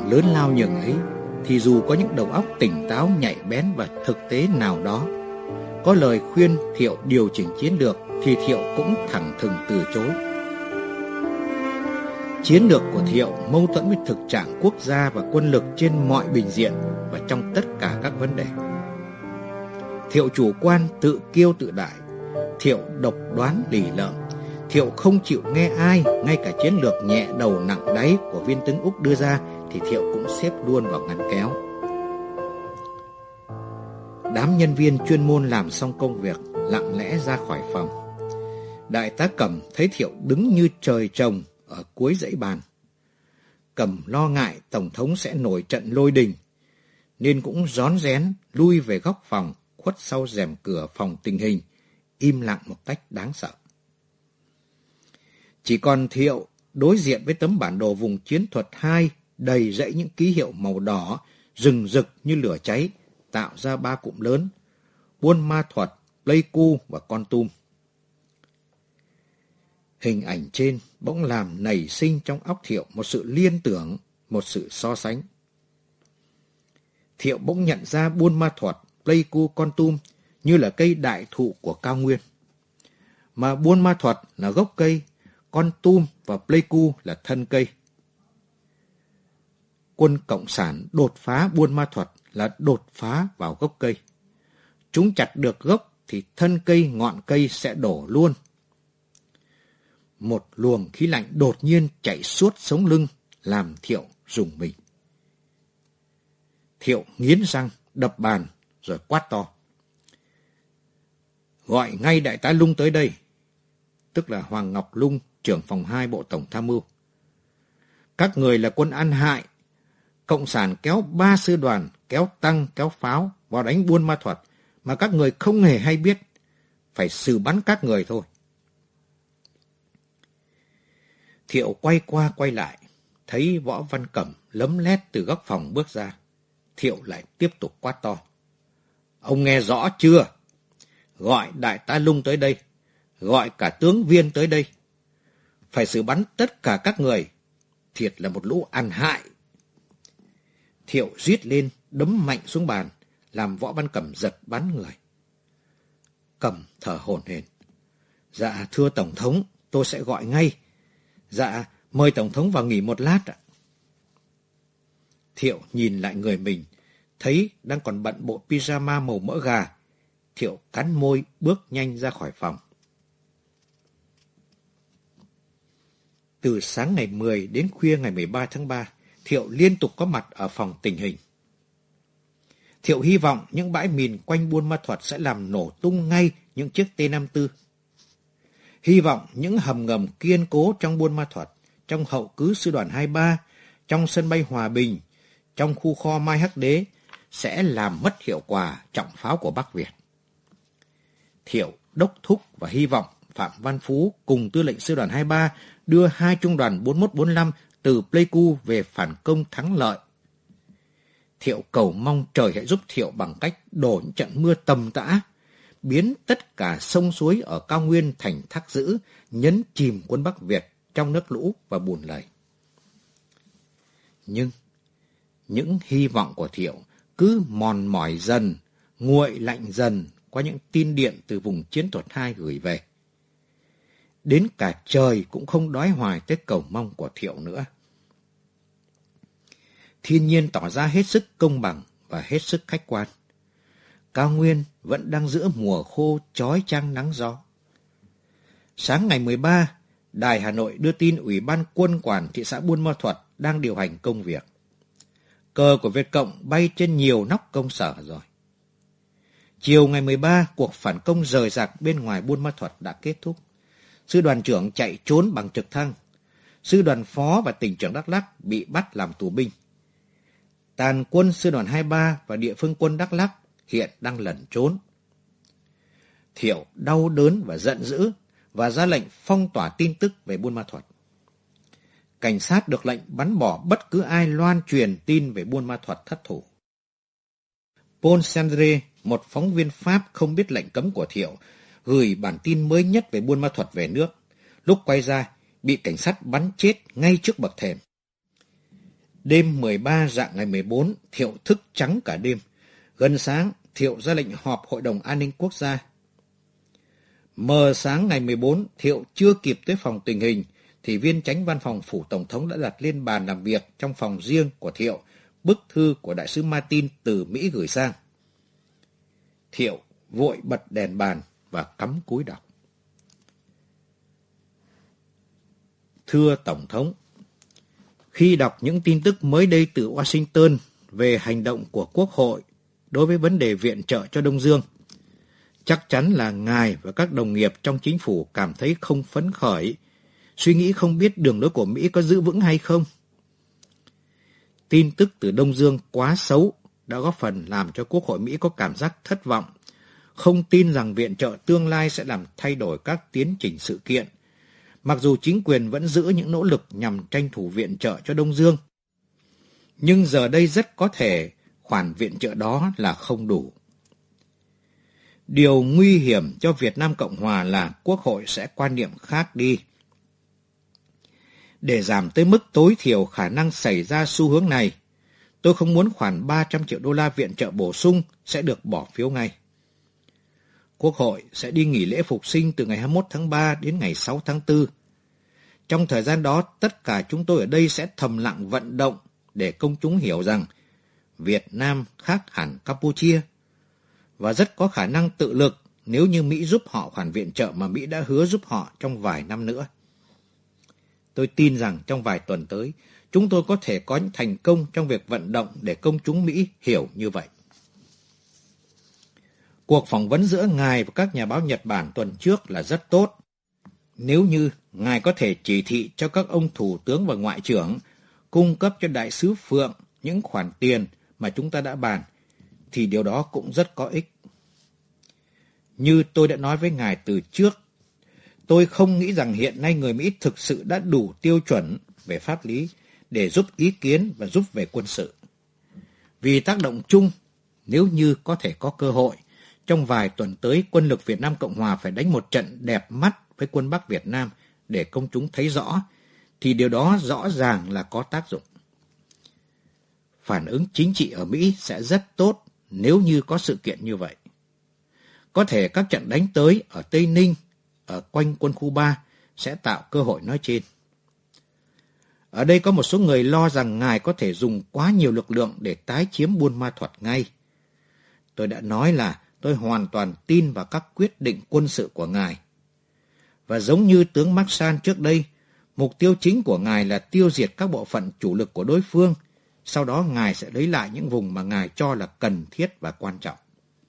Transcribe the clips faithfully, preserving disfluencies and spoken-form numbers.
lớn lao nhường ấy, thì dù có những đầu óc tỉnh táo, nhạy bén và thực tế nào đó, có lời khuyên Thiệu điều chỉnh chiến lược thì Thiệu cũng thẳng thừng từ chối. Chiến lược của Thiệu mâu thuẫn với thực trạng quốc gia và quân lực trên mọi bình diện và trong tất cả các vấn đề. Thiệu chủ quan, tự kiêu tự đại. Thiệu độc đoán lì lợm. Thiệu không chịu nghe ai, ngay cả chiến lược nhẹ đầu nặng đáy của viên tướng Úc đưa ra thì Thiệu cũng xếp luôn vào ngăn kéo. Đám nhân viên chuyên môn làm xong công việc, lặng lẽ ra khỏi phòng. Đại tá Cẩm thấy Thiệu đứng như trời trồng ở cuối dãy bàn. Cẩm lo ngại Tổng thống sẽ nổi trận lôi đình, nên cũng rón rén lui về góc phòng, khuất sau rèm cửa phòng tình hình, im lặng một cách đáng sợ. Chỉ còn Thiệu đối diện với tấm bản đồ vùng chiến thuật hai đầy dãy những ký hiệu màu đỏ, rừng rực như lửa cháy, tạo ra ba cụm lớn: Buôn Ma Thuột, Pleiku và Kon Tum. Hình ảnh trên bỗng làm nảy sinh trong óc Thiệu một sự liên tưởng, một sự so sánh. Thiệu bỗng nhận ra Buôn Ma Thuột, Pleiku, Kon Tum như là cây đại thụ của cao nguyên. Mà Buôn Ma Thuột là gốc cây, Kon Tum và Pleiku là thân cây. Quân Cộng sản đột phá Buôn Ma Thuột là đột phá vào gốc cây. Chúng chặt được gốc thì thân cây, ngọn cây sẽ đổ luôn. Một luồng khí lạnh đột nhiên chạy suốt sống lưng, làm Thiệu rùng mình. Thiệu nghiến răng, đập bàn, rồi quát to: "Gọi ngay đại tá Lung tới đây," tức là Hoàng Ngọc Lung, trưởng phòng hai Bộ Tổng Tham mưu. "Các người là quân ăn hại. Cộng sản kéo ba sư đoàn, kéo tăng, kéo pháo vào đánh Buôn Ma Thuột, mà các người không hề hay biết. Phải xử bắn các người thôi." Thiệu quay qua quay lại, thấy Võ Văn Cẩm lấm lét từ góc phòng bước ra. Thiệu lại tiếp tục quát to: "Ông nghe rõ chưa? Gọi đại tá Lung tới đây, gọi cả tướng Viên tới đây. Phải xử bắn tất cả các người. Thiệt là một lũ ăn hại." Thiệu rít lên, đấm mạnh xuống bàn, làm Võ Văn Cẩm giật bắn người. Cẩm thở hổn hển: "Dạ thưa Tổng thống, tôi sẽ gọi ngay. Dạ, mời Tổng thống vào nghỉ một lát ạ." Thiệu nhìn lại người mình, thấy đang còn bận bộ pyjama màu mỡ gà. Thiệu cắn môi bước nhanh ra khỏi phòng. Từ sáng ngày mười đến khuya ngày mười ba tháng ba, Thiệu liên tục có mặt ở phòng tình hình. Thiệu hy vọng những bãi mìn quanh Buôn Ma Thuột sẽ làm nổ tung ngay những chiếc T năm mươi tư. Hy vọng những hầm ngầm kiên cố trong Buôn Ma Thuột, trong hậu cứ sư đoàn hai mươi ba, trong sân bay Hòa Bình, trong khu kho Mai Hắc Đế sẽ làm mất hiệu quả trọng pháo của Bắc Việt. Thiệu đốc thúc và hy vọng Phạm Văn Phú cùng tư lệnh sư đoàn hai mươi ba đưa hai trung đoàn bốn mốt bốn lăm từ Pleiku về phản công thắng lợi. Thiệu cầu mong trời hãy giúp Thiệu bằng cách đổ những trận mưa tầm tã, biến tất cả sông suối ở cao nguyên thành thác dữ, nhấn chìm quân Bắc Việt trong nước lũ và bùn lầy. Nhưng những hy vọng của Thiệu cứ mòn mỏi dần, nguội lạnh dần qua những tin điện từ vùng chiến thuật hai gửi về. Đến cả trời cũng không đói hoài tới cầu mong của Thiệu nữa. Thiên nhiên tỏ ra hết sức công bằng và hết sức khách quan. Cao nguyên vẫn đang giữa mùa khô chói chang nắng gió. Sáng ngày mười ba, Đài Hà Nội đưa tin Ủy ban Quân quản thị xã Buôn Ma Thuột đang điều hành công việc. Cờ của Việt Cộng bay trên nhiều nóc công sở rồi. Chiều ngày mười ba, cuộc phản công rời rạc bên ngoài Buôn Ma Thuột đã kết thúc. Sư đoàn trưởng chạy trốn bằng trực thăng. Sư đoàn phó và tỉnh trưởng Đắk Lắk bị bắt làm tù binh. Tàn quân sư đoàn hai mươi ba và địa phương quân Đắk Lắk hiện đang lẩn trốn. Thiệu đau đớn và giận dữ và ra lệnh phong tỏa tin tức về Buôn Ma Thuột. Cảnh sát được lệnh bắn bỏ bất cứ ai loan truyền tin về Buôn Ma Thuột thất thủ. Paul Sandre, một phóng viên Pháp không biết lệnh cấm của Thiệu, gửi bản tin mới nhất về Buôn Ma Thuột về nước. Lúc quay ra, bị cảnh sát bắn chết ngay trước bậc thềm. Đêm mười ba rạng ngày mười bốn, Thiệu thức trắng cả đêm. Gần sáng, Thiệu ra lệnh họp Hội đồng An ninh Quốc gia. Mờ sáng ngày mười bốn, Thiệu chưa kịp tới phòng tình hình, thì viên chánh văn phòng phủ Tổng thống đã đặt lên bàn làm việc trong phòng riêng của Thiệu bức thư của đại sứ Martin từ Mỹ gửi sang. Thiệu vội bật đèn bàn và cắm cúi đọc. Thưa Tổng thống, khi đọc những tin tức mới đây từ Washington về hành động của Quốc hội đối với vấn đề viện trợ cho Đông Dương, chắc chắn là ngài và các đồng nghiệp trong chính phủ cảm thấy không phấn khởi, suy nghĩ không biết đường lối của Mỹ có giữ vững hay không. Tin tức từ Đông Dương quá xấu đã góp phần làm cho Quốc hội Mỹ có cảm giác thất vọng, không tin rằng viện trợ tương lai sẽ làm thay đổi các tiến trình sự kiện, mặc dù chính quyền vẫn giữ những nỗ lực nhằm tranh thủ viện trợ cho Đông Dương. Nhưng giờ đây rất có thể khoản viện trợ đó là không đủ. Điều nguy hiểm cho Việt Nam Cộng Hòa là Quốc hội sẽ quan niệm khác đi. Để giảm tới mức tối thiểu khả năng xảy ra xu hướng này, tôi không muốn khoản ba trăm triệu đô la viện trợ bổ sung sẽ được bỏ phiếu ngay. Quốc hội sẽ đi nghỉ lễ phục sinh từ ngày hai mươi mốt tháng ba đến ngày sáu tháng tư. Trong thời gian đó, tất cả chúng tôi ở đây sẽ thầm lặng vận động để công chúng hiểu rằng Việt Nam khác hẳn Campuchia và rất có khả năng tự lực nếu như Mỹ giúp họ khoản viện trợ mà Mỹ đã hứa giúp họ trong vài năm nữa. Tôi tin rằng trong vài tuần tới, chúng tôi có thể có những thành công trong việc vận động để công chúng Mỹ hiểu như vậy. Cuộc phỏng vấn giữa ngài và các nhà báo Nhật Bản tuần trước là rất tốt. Nếu như ngài có thể chỉ thị cho các ông thủ tướng và ngoại trưởng cung cấp cho đại sứ Phượng những khoản tiền mà chúng ta đã bàn, thì điều đó cũng rất có ích. Như tôi đã nói với ngài từ trước, tôi không nghĩ rằng hiện nay người Mỹ thực sự đã đủ tiêu chuẩn về pháp lý để giúp ý kiến và giúp về quân sự. Vì tác động chung, nếu như có thể có cơ hội, trong vài tuần tới quân lực Việt Nam Cộng Hòa phải đánh một trận đẹp mắt với quân Bắc Việt Nam để công chúng thấy rõ, thì điều đó rõ ràng là có tác dụng. Phản ứng chính trị ở Mỹ sẽ rất tốt nếu như có sự kiện như vậy. Có thể các trận đánh tới ở Tây Ninh, ở quanh quân khu ba sẽ tạo cơ hội nói trên. Ở đây có một số người lo rằng ngài có thể dùng quá nhiều lực lượng để tái chiếm Buôn Ma Thuột ngay. Tôi đã nói là tôi hoàn toàn tin vào các quyết định quân sự của ngài. Và giống như tướng Marshall trước đây, mục tiêu chính của ngài là tiêu diệt các bộ phận chủ lực của đối phương, sau đó ngài sẽ lấy lại những vùng mà ngài cho là cần thiết và quan trọng.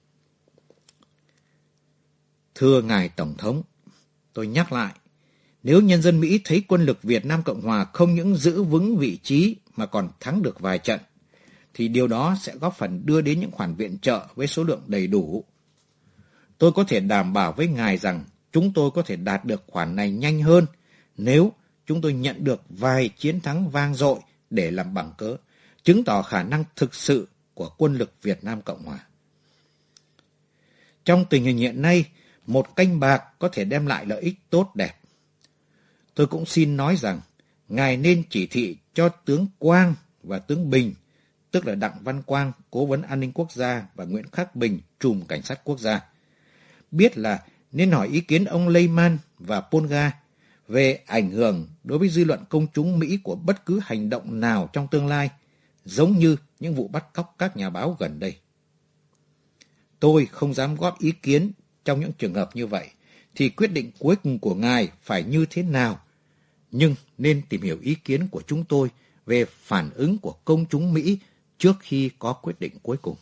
Thưa ngài Tổng thống, tôi nhắc lại, nếu nhân dân Mỹ thấy quân lực Việt Nam Cộng Hòa không những giữ vững vị trí mà còn thắng được vài trận, thì điều đó sẽ góp phần đưa đến những khoản viện trợ với số lượng đầy đủ. Tôi có thể đảm bảo với ngài rằng chúng tôi có thể đạt được khoản này nhanh hơn nếu chúng tôi nhận được vài chiến thắng vang dội để làm bằng cớ, chứng tỏ khả năng thực sự của quân lực Việt Nam Cộng Hòa. Trong tình hình hiện nay, một canh bạc có thể đem lại lợi ích tốt đẹp. Tôi cũng xin nói rằng, ngài nên chỉ thị cho tướng Quang và tướng Bình, tức là Đặng Văn Quang, Cố vấn An ninh Quốc gia, và Nguyễn Khắc Bình, Trùm Cảnh sát Quốc gia, biết là nên hỏi ý kiến ông Lehman và Polga về ảnh hưởng đối với dư luận công chúng Mỹ của bất cứ hành động nào trong tương lai, giống như những vụ bắt cóc các nhà báo gần đây. Tôi không dám góp ý kiến trong những trường hợp như vậy, thì quyết định cuối cùng của ngài phải như thế nào, nhưng nên tìm hiểu ý kiến của chúng tôi về phản ứng của công chúng Mỹ trước khi có quyết định cuối cùng.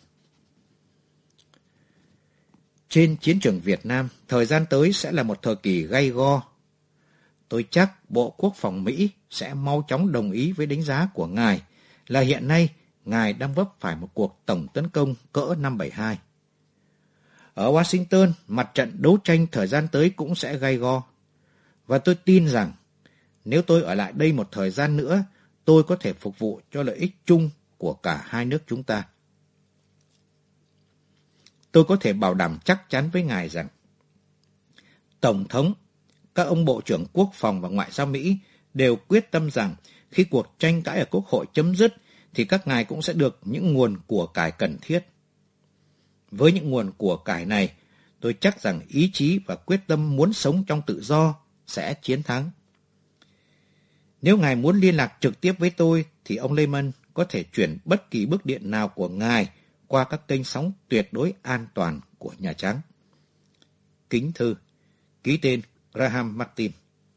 Trên chiến trường Việt Nam, thời gian tới sẽ là một thời kỳ gay go. Tôi chắc Bộ Quốc phòng Mỹ sẽ mau chóng đồng ý với đánh giá của ngài là hiện nay ngài đang vấp phải một cuộc tổng tấn công cỡ năm bảy hai. Ở Washington, mặt trận đấu tranh thời gian tới cũng sẽ gay go. Và tôi tin rằng nếu tôi ở lại đây một thời gian nữa, tôi có thể phục vụ cho lợi ích chung của cả hai nước chúng ta. Tôi có thể bảo đảm chắc chắn với ngài rằng Tổng thống, các ông Bộ trưởng Quốc phòng và Ngoại giao Mỹ đều quyết tâm rằng khi cuộc tranh cãi ở Quốc hội chấm dứt thì các ngài cũng sẽ được những nguồn của cải cần thiết. Với những nguồn của cải này, tôi chắc rằng ý chí và quyết tâm muốn sống trong tự do sẽ chiến thắng. Nếu ngài muốn liên lạc trực tiếp với tôi, thì ông Lehman có thể chuyển bất kỳ bức điện nào của ngài qua các kênh sóng tuyệt đối an toàn của Nhà Trắng. Kính thư, ký tên Graham Martin.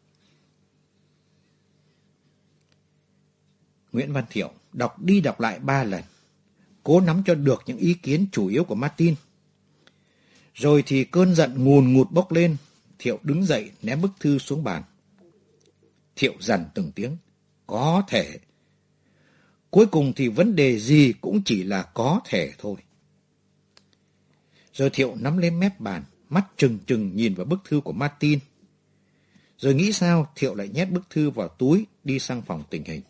Nguyễn Văn Thiệu đọc đi đọc lại ba lần, cố nắm cho được những ý kiến chủ yếu của Martin. Rồi thì cơn giận ngùn ngụt bốc lên, Thiệu đứng dậy ném bức thư xuống bàn. Thiệu dằn từng tiếng, có thể. Cuối cùng thì vấn đề gì cũng chỉ là có thể thôi. Rồi Thiệu nắm lên mép bàn, mắt trừng trừng nhìn vào bức thư của Martin. Rồi nghĩ sao, Thiệu lại nhét bức thư vào túi, đi sang phòng tình hình.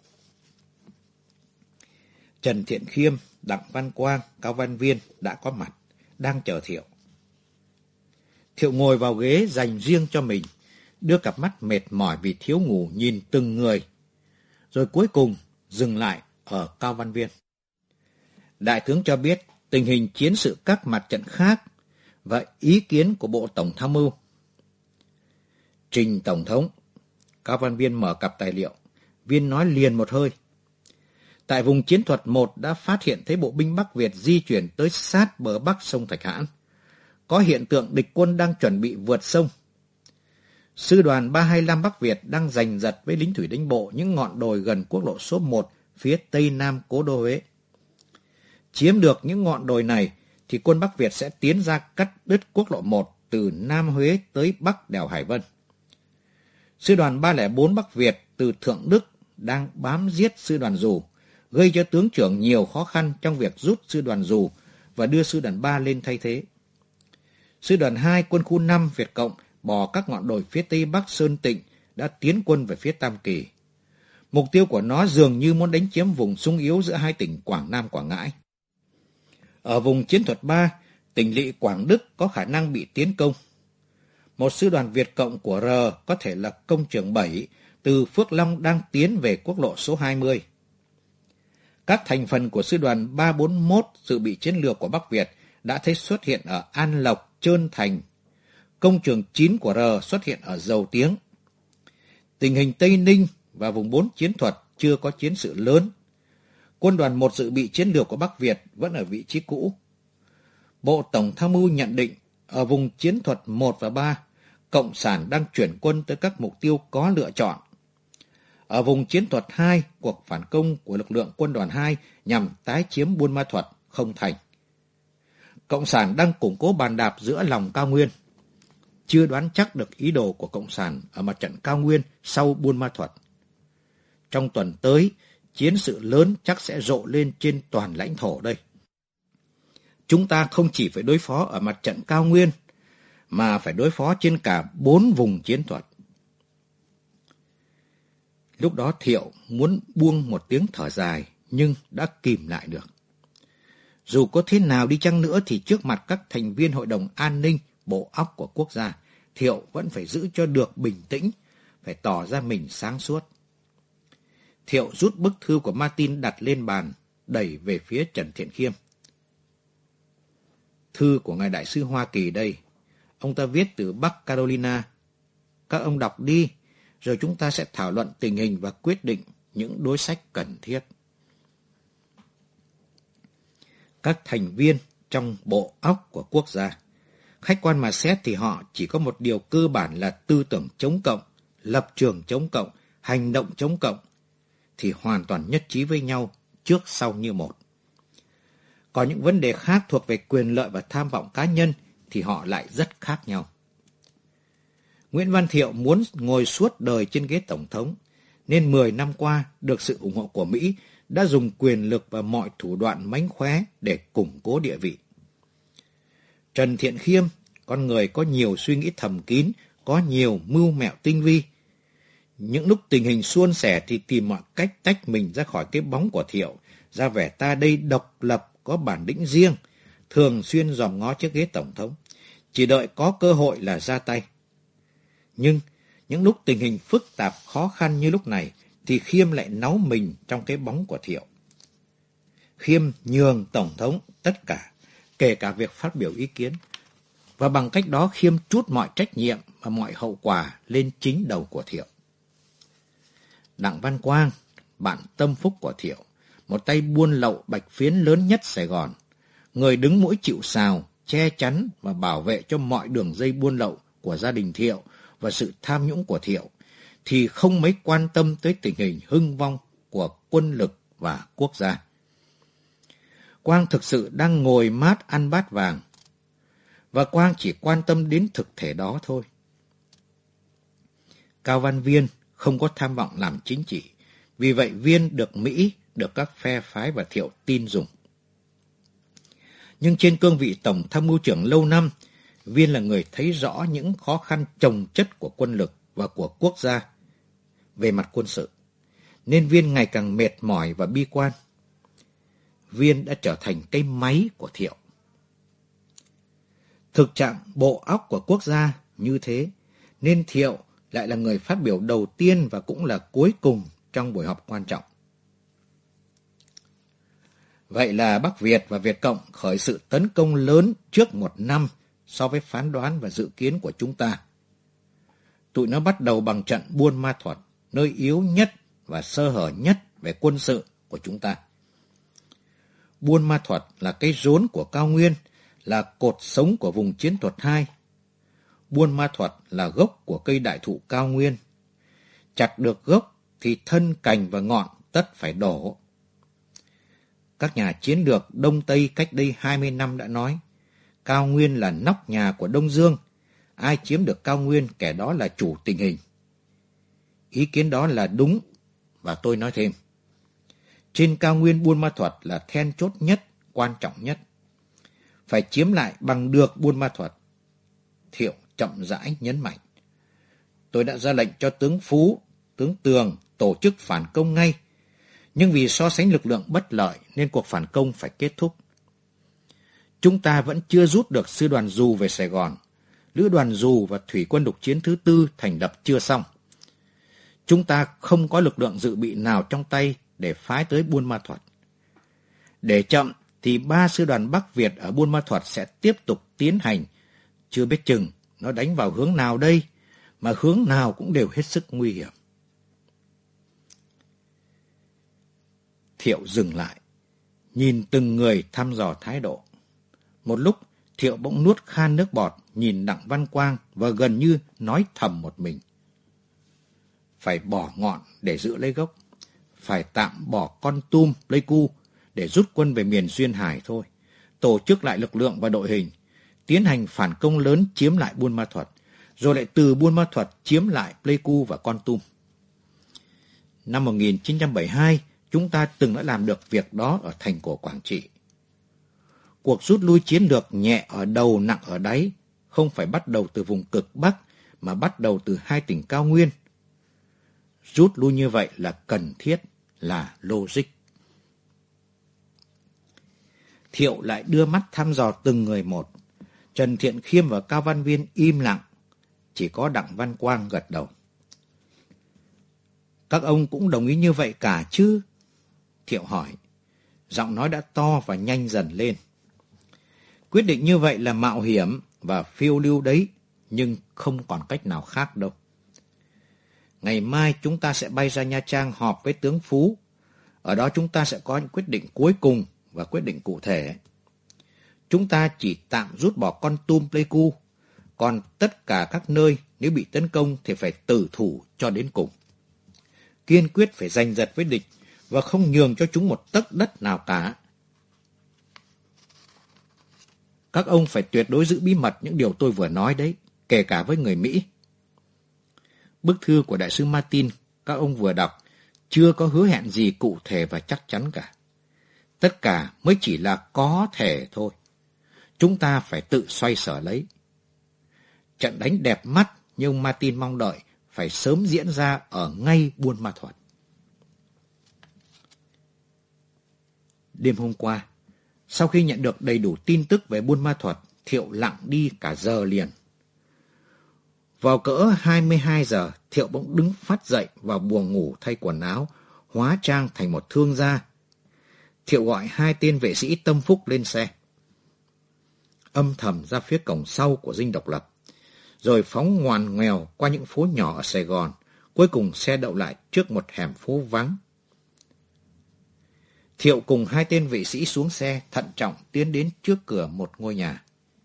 Trần Thiện Khiêm, Đặng Văn Quang, Cao Văn Viên đã có mặt, đang chờ Thiệu. Thiệu ngồi vào ghế dành riêng cho mình, đưa cặp mắt mệt mỏi vì thiếu ngủ nhìn từng người, rồi cuối cùng dừng lại ở Cao Văn Viên. Đại tướng cho biết tình hình chiến sự các mặt trận khác và ý kiến của Bộ Tổng Tham mưu. Trình Tổng thống. Cao Văn Viên mở cặp tài liệu. Viên nói liền một hơi. Tại vùng chiến thuật một đã phát hiện thấy bộ binh Bắc Việt di chuyển tới sát bờ bắc sông Thạch Hãn. Có hiện tượng địch quân đang chuẩn bị vượt sông. Sư đoàn ba hai lăm Bắc Việt đang giành giật với lính thủy đánh bộ những ngọn đồi gần quốc lộ số một phía tây nam cố đô Huế. Chiếm được những ngọn đồi này thì quân Bắc Việt sẽ tiến ra cắt đứt quốc lộ một từ Nam Huế tới Bắc đèo Hải Vân. Sư đoàn ba không bốn Bắc Việt từ Thượng Đức đang bám giết sư đoàn Dù, gây cho tướng trưởng nhiều khó khăn trong việc rút sư đoàn Dù và đưa sư đoàn ba lên thay thế. Sư đoàn hai quân khu năm Việt Cộng bỏ các ngọn đồi phía tây bắc Sơn Tịnh đã tiến quân về phía Tam Kỳ. Mục tiêu của nó dường như muốn đánh chiếm vùng xung yếu giữa hai tỉnh Quảng Nam Quảng Ngãi. Ở vùng chiến thuật ba, tỉnh lỵ Quảng Đức có khả năng bị tiến công. Một sư đoàn Việt Cộng của R có thể là công trường bảy từ Phước Long đang tiến về quốc lộ số hai mươi. Các thành phần của sư đoàn ba bốn mốt dự bị chiến lược của Bắc Việt đã thấy xuất hiện ở An Lộc, Trơn Thành. Công trường chín của R xuất hiện ở Dầu Tiếng. Tình hình Tây Ninh và vùng bốn chiến thuật chưa có chiến sự lớn. Quân đoàn một dự bị chiến lược của Bắc Việt vẫn ở vị trí cũ. Bộ Tổng Tham mưu nhận định ở vùng chiến thuật một và ba, Cộng sản đang chuyển quân tới các mục tiêu có lựa chọn. Ở vùng chiến thuật hai, cuộc phản công của lực lượng quân đoàn hai nhằm tái chiếm Buôn Ma Thuột không thành. Cộng sản đang củng cố bàn đạp giữa lòng cao nguyên. Chưa đoán chắc được ý đồ của Cộng sản ở mặt trận cao nguyên sau Buôn Ma Thuột. Trong tuần tới, chiến sự lớn chắc sẽ rộ lên trên toàn lãnh thổ đây. Chúng ta không chỉ phải đối phó ở mặt trận cao nguyên, mà phải đối phó trên cả bốn vùng chiến thuật. Lúc đó Thiệu muốn buông một tiếng thở dài, nhưng đã kìm lại được. Dù có thế nào đi chăng nữa thì trước mặt các thành viên Hội đồng An ninh, bộ óc của quốc gia, Thiệu vẫn phải giữ cho được bình tĩnh, phải tỏ ra mình sáng suốt. Thiệu rút bức thư của Martin đặt lên bàn, đẩy về phía Trần Thiện Khiêm. Thư của ngài đại sứ Hoa Kỳ đây. Ông ta viết từ Bắc Carolina. Các ông đọc đi, rồi chúng ta sẽ thảo luận tình hình và quyết định những đối sách cần thiết. Các thành viên trong bộ óc của quốc gia, khách quan mà xét thì họ chỉ có một điều cơ bản là tư tưởng chống cộng, lập trường chống cộng, hành động chống cộng, thì hoàn toàn nhất trí với nhau trước sau như một. Còn những vấn đề khác thuộc về quyền lợi và tham vọng cá nhân thì họ lại rất khác nhau. Nguyễn Văn Thiệu muốn ngồi suốt đời trên ghế tổng thống, nên mười năm qua được sự ủng hộ của Mỹ đã dùng quyền lực và mọi thủ đoạn mánh khóe để củng cố địa vị. Trần Thiện Khiêm, con người có nhiều suy nghĩ thầm kín, có nhiều mưu mẹo tinh vi. Những lúc tình hình suôn sẻ thì tìm mọi cách tách mình ra khỏi cái bóng của Thiệu, ra vẻ ta đây độc lập, có bản lĩnh riêng, thường xuyên dòm ngó chiếc ghế tổng thống, chỉ đợi có cơ hội là ra tay. Nhưng những lúc tình hình phức tạp khó khăn như lúc này thì Khiêm lại náu mình trong cái bóng của Thiệu. Khiêm nhường Tổng thống tất cả, kể cả việc phát biểu ý kiến, và bằng cách đó Khiêm trút mọi trách nhiệm và mọi hậu quả lên chính đầu của Thiệu. Đặng Văn Quang, bạn tâm phúc của Thiệu, một tay buôn lậu bạch phiến lớn nhất Sài Gòn, người đứng mũi chịu sào, che chắn và bảo vệ cho mọi đường dây buôn lậu của gia đình Thiệu và sự tham nhũng của Thiệu, thì không mấy quan tâm tới tình hình hưng vong của quân lực và quốc gia. Quang thực sự đang ngồi mát ăn bát vàng, và Quang chỉ quan tâm đến thực thể đó thôi. Cao Văn Viên không có tham vọng làm chính trị, vì vậy Viên được Mỹ, được các phe phái và Thiệu tin dùng. Nhưng trên cương vị Tổng Tham mưu trưởng lâu năm, Viên là người thấy rõ những khó khăn chồng chất của quân lực và của quốc gia về mặt quân sự, nên Viên ngày càng mệt mỏi và bi quan. Viên đã trở thành cái máy của Thiệu. Thực trạng bộ óc của quốc gia như thế, nên Thiệu lại là người phát biểu đầu tiên và cũng là cuối cùng trong buổi họp quan trọng. Vậy là Bắc Việt và Việt Cộng khởi sự tấn công lớn trước một năm so với phán đoán và dự kiến của chúng ta. Tụi nó bắt đầu bằng trận Buôn Ma Thuột, nơi yếu nhất và sơ hở nhất về quân sự của chúng ta. Buôn Ma Thuột là cái rốn của cao nguyên, là cột sống của vùng chiến thuật hai. Buôn Ma Thuột là gốc của cây đại thụ cao nguyên. Chặt được gốc thì thân, cành và ngọn tất phải đổ. Các nhà chiến lược Đông Tây cách đây hai mươi năm đã nói, cao nguyên là nóc nhà của Đông Dương, ai chiếm được cao nguyên kẻ đó là chủ tình hình. Ý kiến đó là đúng, và tôi nói thêm. Trên cao nguyên Buôn Ma Thuột là then chốt nhất, quan trọng nhất. Phải chiếm lại bằng được Buôn Ma Thuột. Thiệu chậm rãi nhấn mạnh. Tôi đã ra lệnh cho tướng Phú, tướng Tường tổ chức phản công ngay, nhưng vì so sánh lực lượng bất lợi nên cuộc phản công phải kết thúc. Chúng ta vẫn chưa rút được sư đoàn dù về Sài Gòn. Lữ đoàn dù và thủy quân lục chiến thứ tư thành lập chưa xong. Chúng ta không có lực lượng dự bị nào trong tay để phái tới Buôn Ma Thuột. Để chậm thì ba sư đoàn Bắc Việt ở Buôn Ma Thuột sẽ tiếp tục tiến hành. Chưa biết chừng nó đánh vào hướng nào đây, mà hướng nào cũng đều hết sức nguy hiểm. Thiệu dừng lại, nhìn từng người thăm dò thái độ. Một lúc, Thiệu bỗng nuốt khan nước bọt, nhìn Đặng Văn Quang và gần như nói thầm một mình. Phải bỏ ngọn để giữ lấy gốc, phải tạm bỏ Kon Tum, Pleiku để rút quân về miền Duyên Hải thôi, tổ chức lại lực lượng và đội hình, tiến hành phản công lớn chiếm lại Buôn Ma Thuột, rồi lại từ Buôn Ma Thuột chiếm lại Pleiku và Kon Tum. Năm một nghìn chín trăm bảy mươi hai, chúng ta từng đã làm được việc đó ở thành cổ Quảng Trị. Cuộc rút lui chiến lược nhẹ ở đầu nặng ở đáy, không phải bắt đầu từ vùng cực Bắc, mà bắt đầu từ hai tỉnh cao nguyên. Rút lui như vậy là cần thiết, là logic. Thiệu lại đưa mắt thăm dò từng người một. Trần Thiện Khiêm và Cao Văn Viên im lặng, chỉ có Đặng Văn Quang gật đầu. Các ông cũng đồng ý như vậy cả chứ? Thiệu hỏi. Giọng nói đã to và nhanh dần lên. Quyết định như vậy là mạo hiểm và phiêu lưu đấy, nhưng không còn cách nào khác đâu. Ngày mai chúng ta sẽ bay ra Nha Trang họp với tướng Phú. Ở đó chúng ta sẽ có những quyết định cuối cùng và quyết định cụ thể. Chúng ta chỉ tạm rút bỏ Kon Tum, Pleiku, còn tất cả các nơi nếu bị tấn công thì phải tử thủ cho đến cùng. Kiên quyết phải giành giật với địch và không nhường cho chúng một tấc đất nào cả. Các ông phải tuyệt đối giữ bí mật những điều tôi vừa nói đấy, kể cả với người Mỹ. Bức thư của đại sứ Martin các ông vừa đọc chưa có hứa hẹn gì cụ thể và chắc chắn cả. Tất cả mới chỉ là có thể thôi. Chúng ta phải tự xoay sở lấy. Trận đánh đẹp mắt như ông Martin mong đợi phải sớm diễn ra ở ngay Buôn Ma Thuột. Đêm hôm qua, sau khi nhận được đầy đủ tin tức về Buôn Ma Thuột, Thiệu lặng đi cả giờ liền. Vào cỡ hai mươi hai giờ, Thiệu bỗng đứng phát dậy vào buồng ngủ thay quần áo, hóa trang thành một thương gia. Thiệu gọi hai tên vệ sĩ tâm phúc lên xe, âm thầm ra phía cổng sau của Dinh Độc Lập, rồi phóng ngoằn ngoèo qua những phố nhỏ ở Sài Gòn. Cuối cùng xe đậu lại trước một hẻm phố vắng. Thiệu cùng hai tên vệ sĩ xuống xe, thận trọng tiến đến trước cửa một ngôi nhà.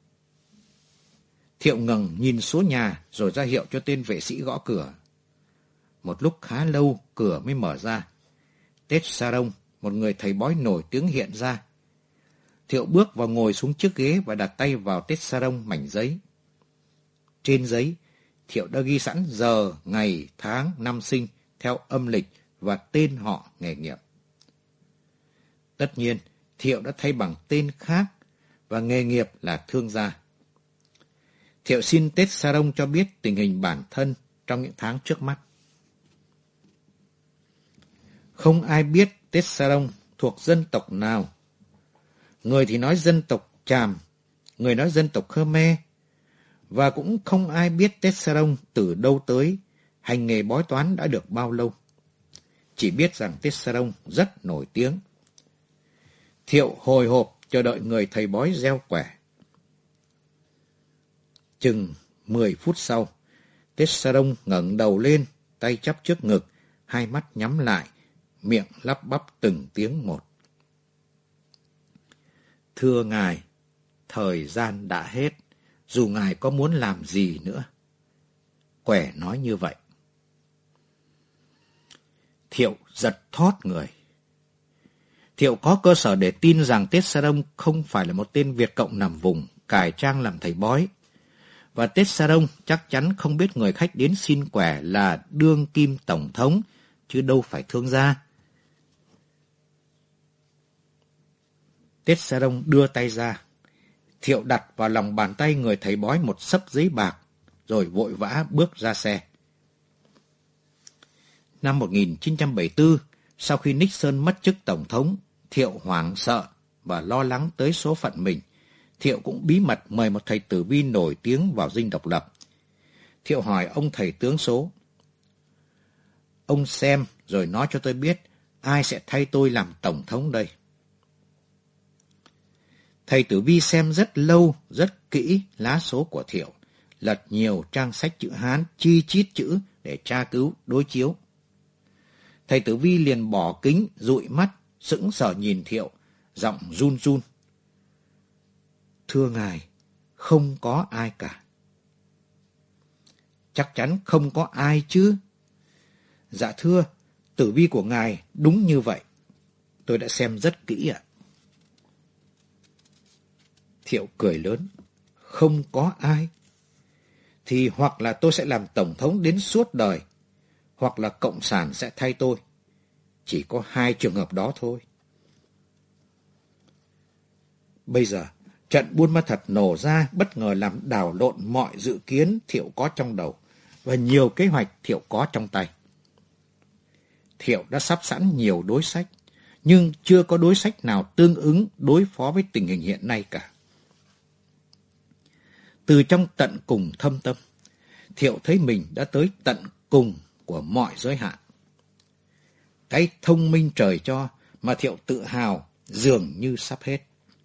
Thiệu ngẩng nhìn số nhà rồi ra hiệu cho tên vệ sĩ gõ cửa. Một lúc khá lâu, cửa mới mở ra. Tết Sa Rông, một người thầy bói nổi tiếng hiện ra. Thiệu bước vào ngồi xuống chiếc ghế và đặt tay vào Tết Sa Rông mảnh giấy. Trên giấy, Thiệu đã ghi sẵn giờ, ngày, tháng, năm sinh theo âm lịch và tên họ, nghề nghiệp. Tất nhiên, Thiệu đã thay bằng tên khác và nghề nghiệp là thương gia. Thiệu xin Tết Sa Rông cho biết tình hình bản thân trong những tháng trước mắt. Không ai biết Tết Sa Rông thuộc dân tộc nào. Người thì nói dân tộc Chàm, người nói dân tộc Khmer, và cũng không ai biết Tết Sa Rông từ đâu tới, hành nghề bói toán đã được bao lâu. Chỉ biết rằng Tết Sa Rông rất nổi tiếng. Thiệu hồi hộp chờ đợi người thầy bói gieo quẻ. Chừng mười phút sau, Tết Sa Rông ngẩng đầu lên, tay chắp trước ngực, hai mắt nhắm lại, miệng lắp bắp từng tiếng một. Thưa ngài, thời gian đã hết, dù ngài có muốn làm gì nữa. Quẻ nói như vậy. Thiệu giật thót người. Thiệu có cơ sở để tin rằng Tết Sa Rông không phải là một tên Việt Cộng nằm vùng, cải trang làm thầy bói. Và Tết Sa Rông chắc chắn không biết người khách đến xin quẻ là đương kim tổng thống, chứ đâu phải thương gia. Tết Sa Rông đưa tay ra. Thiệu đặt vào lòng bàn tay người thầy bói một xấp giấy bạc, rồi vội vã bước ra xe. Năm một nghìn chín trăm bảy mươi tư, sau khi Nixon mất chức tổng thống, Thiệu hoảng sợ và lo lắng tới số phận mình. Thiệu cũng bí mật mời một thầy tử vi nổi tiếng vào Dinh Độc Lập. Thiệu hỏi ông thầy tướng số: ông xem rồi nói cho tôi biết ai sẽ thay tôi làm tổng thống đây. Thầy tử vi xem rất lâu, rất kỹ lá số của Thiệu, lật nhiều trang sách chữ Hán chi chít chữ để tra cứu, đối chiếu. Thầy tử vi liền bỏ kính, dụi mắt, sững sờ nhìn Thiệu, giọng run run. Thưa ngài, không có ai cả. Chắc chắn không có ai chứ. Dạ thưa, tử vi của ngài đúng như vậy. Tôi đã xem rất kỹ ạ. Thiệu cười lớn. Không có ai. Thì hoặc là tôi sẽ làm tổng thống đến suốt đời, hoặc là cộng sản sẽ thay tôi. Chỉ có hai trường hợp đó thôi. Bây giờ, trận Buôn Ma Thuột nổ ra bất ngờ làm đảo lộn mọi dự kiến Thiệu có trong đầu và nhiều kế hoạch Thiệu có trong tay. Thiệu đã sắp sẵn nhiều đối sách, nhưng chưa có đối sách nào tương ứng đối phó với tình hình hiện nay cả. Từ trong tận cùng thâm tâm, Thiệu thấy mình đã tới tận cùng của mọi giới hạn. Cái thông minh trời cho mà Thiệu tự hào dường như sắp hết.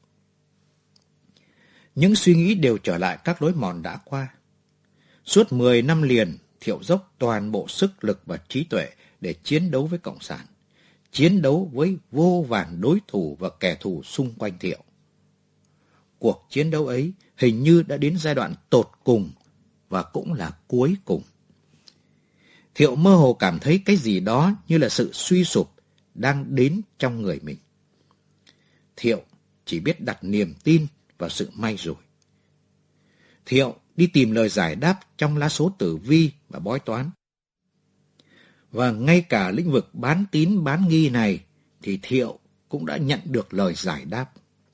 Những suy nghĩ đều trở lại các lối mòn đã qua. Suốt mười năm liền, Thiệu dốc toàn bộ sức lực và trí tuệ để chiến đấu với Cộng sản, chiến đấu với vô vàn đối thủ và kẻ thù xung quanh Thiệu. Cuộc chiến đấu ấy hình như đã đến giai đoạn tột cùng và cũng là cuối cùng. Thiệu mơ hồ cảm thấy cái gì đó như là sự suy sụp đang đến trong người mình. Thiệu chỉ biết đặt niềm tin vào sự may rủi. Thiệu đi tìm lời giải đáp trong lá số tử vi và bói toán. Và ngay cả lĩnh vực bán tín bán nghi này thì Thiệu cũng đã nhận được lời giải đáp.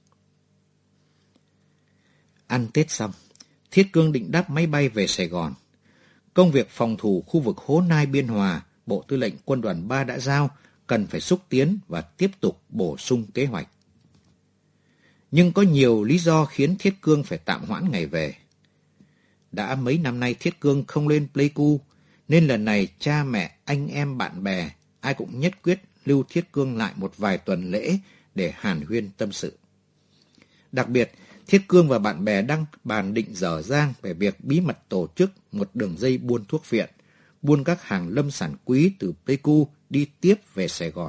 Ăn Tết xong, Thiết Cương định đáp máy bay về Sài Gòn. Công việc phòng thủ khu vực Hố Nai Biên Hòa, Bộ Tư lệnh Quân đoàn ba đã giao cần phải xúc tiến và tiếp tục bổ sung kế hoạch. Nhưng có nhiều lý do khiến Thiết Cương phải tạm hoãn ngày về. Đã mấy năm nay Thiết Cương không lên Pleiku, nên lần này cha mẹ, anh em, bạn bè ai cũng nhất quyết lưu Thiết Cương lại một vài tuần lễ để hàn huyên tâm sự. Đặc biệt, Thiết Cương và bạn bè đang bàn định dở dang về việc bí mật tổ chức một đường dây buôn thuốc phiện, buôn các hàng lâm sản quý từ Pleiku đi tiếp về Sài Gòn.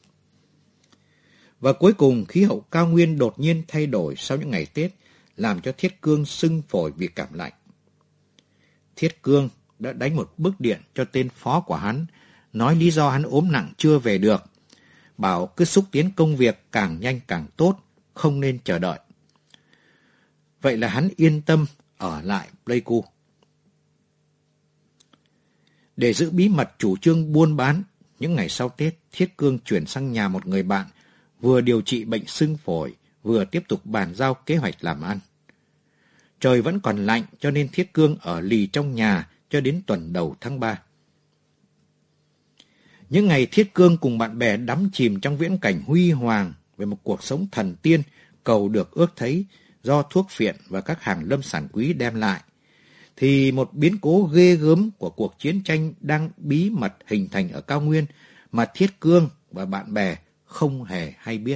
Và cuối cùng, khí hậu cao nguyên đột nhiên thay đổi sau những ngày Tết, làm cho Thiết Cương sưng phổi vì cảm lạnh. Thiết Cương đã đánh một bức điện cho tên phó của hắn, nói lý do hắn ốm nặng chưa về được, bảo cứ xúc tiến công việc càng nhanh càng tốt, không nên chờ đợi. Vậy là hắn yên tâm ở lại Pleiku. Để giữ bí mật chủ trương buôn bán, những ngày sau Tết, Thiết Cương chuyển sang nhà một người bạn, vừa điều trị bệnh sưng phổi, vừa tiếp tục bàn giao kế hoạch làm ăn. Trời vẫn còn lạnh cho nên Thiết Cương ở lì trong nhà cho đến tuần đầu tháng ba. Những ngày Thiết Cương cùng bạn bè đắm chìm trong viễn cảnh huy hoàng về một cuộc sống thần tiên cầu được ước thấy do thuốc phiện và các hàng lâm sản quý đem lại, thì một biến cố ghê gớm của cuộc chiến tranh đang bí mật hình thành ở cao nguyên mà Thiết Cương và bạn bè không hề hay biết.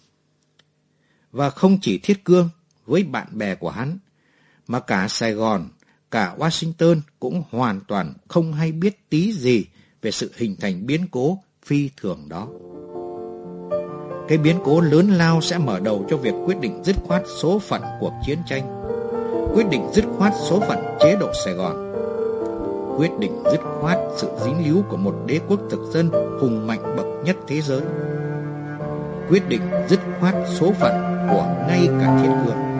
Và không chỉ Thiết Cương với bạn bè của hắn, mà cả Sài Gòn, cả Washington cũng hoàn toàn không hay biết tí gì về sự hình thành biến cố phi thường đó. Cái biến cố lớn lao sẽ mở đầu cho việc quyết định dứt khoát số phận cuộc chiến tranh, quyết định dứt khoát số phận chế độ Sài Gòn, quyết định dứt khoát sự dính líu của một đế quốc thực dân hùng mạnh bậc nhất thế giới, quyết định dứt khoát số phận của ngay cả Thiết Cương.